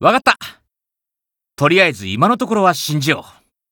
わかった。とりあえず今のところは信じよう。